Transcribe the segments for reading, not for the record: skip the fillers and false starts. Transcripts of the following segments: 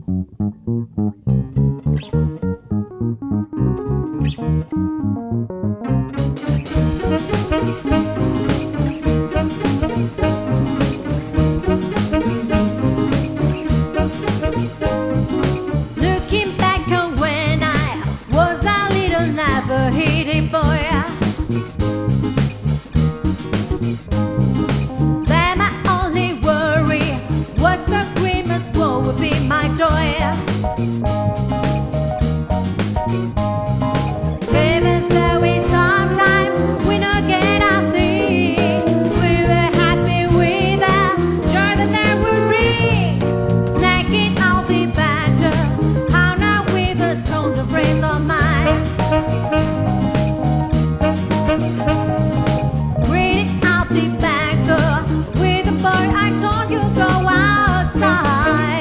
Looking back on when I was a little never-headed boy, then my only worry was for Christmas, what would be my joy. Even though we sometimes we not get our thing, we were happy with the joy that never ring. Snacking out the banter, hung out with a stronger friend of mine. Reading out the back door with the boy I told you go outside.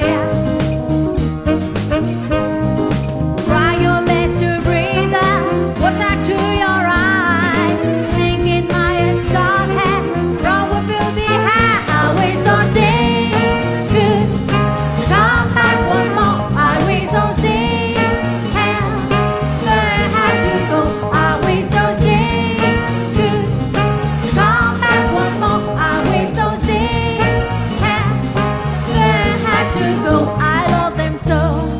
Try your best to breathe the water to your eyes. Thinking my soft head from what will be high. I wish those days could come back once more. I wish those days never had to go. I wish those days could come back once more. I wish those days never had to go. I love them so.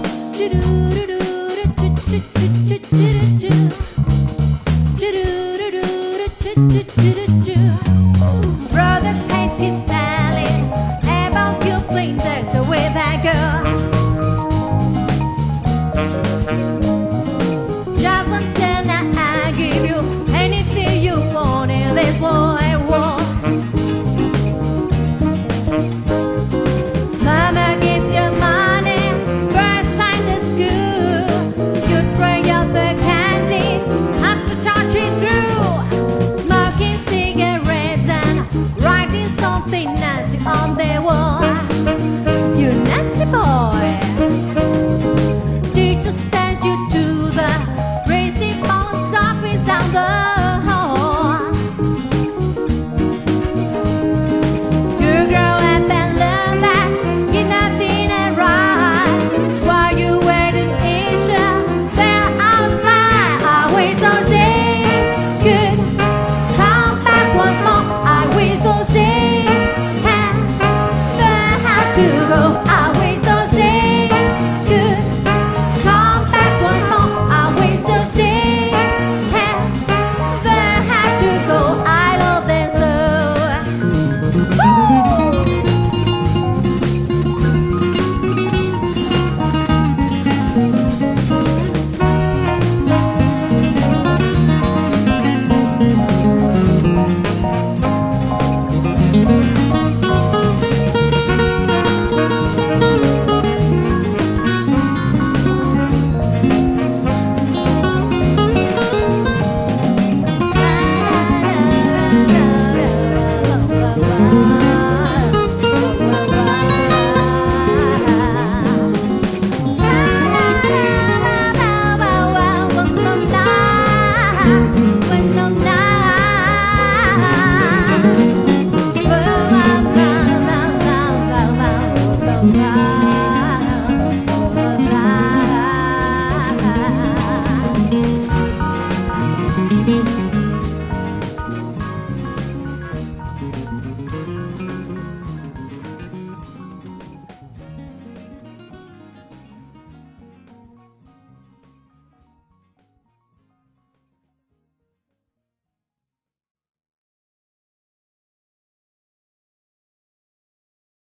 Brother says he's telling about you playing doctor with that girl. Just until now I give you anything you want in this wide world. Mama gives you money for a sign to school. You try out the candies after church is through. Smoking cigarettes and writing something nasty on the wall. You nasty boy. Teacher sent you to the principal's office down the hall. You grow up and learn that you're nothing ain't right. While you wait in Asia, they're outside. I wish those days could come back once more. I wish those days never had to go. I wish those days could come back once more. I wish those days never had to go. I love them so. Bye.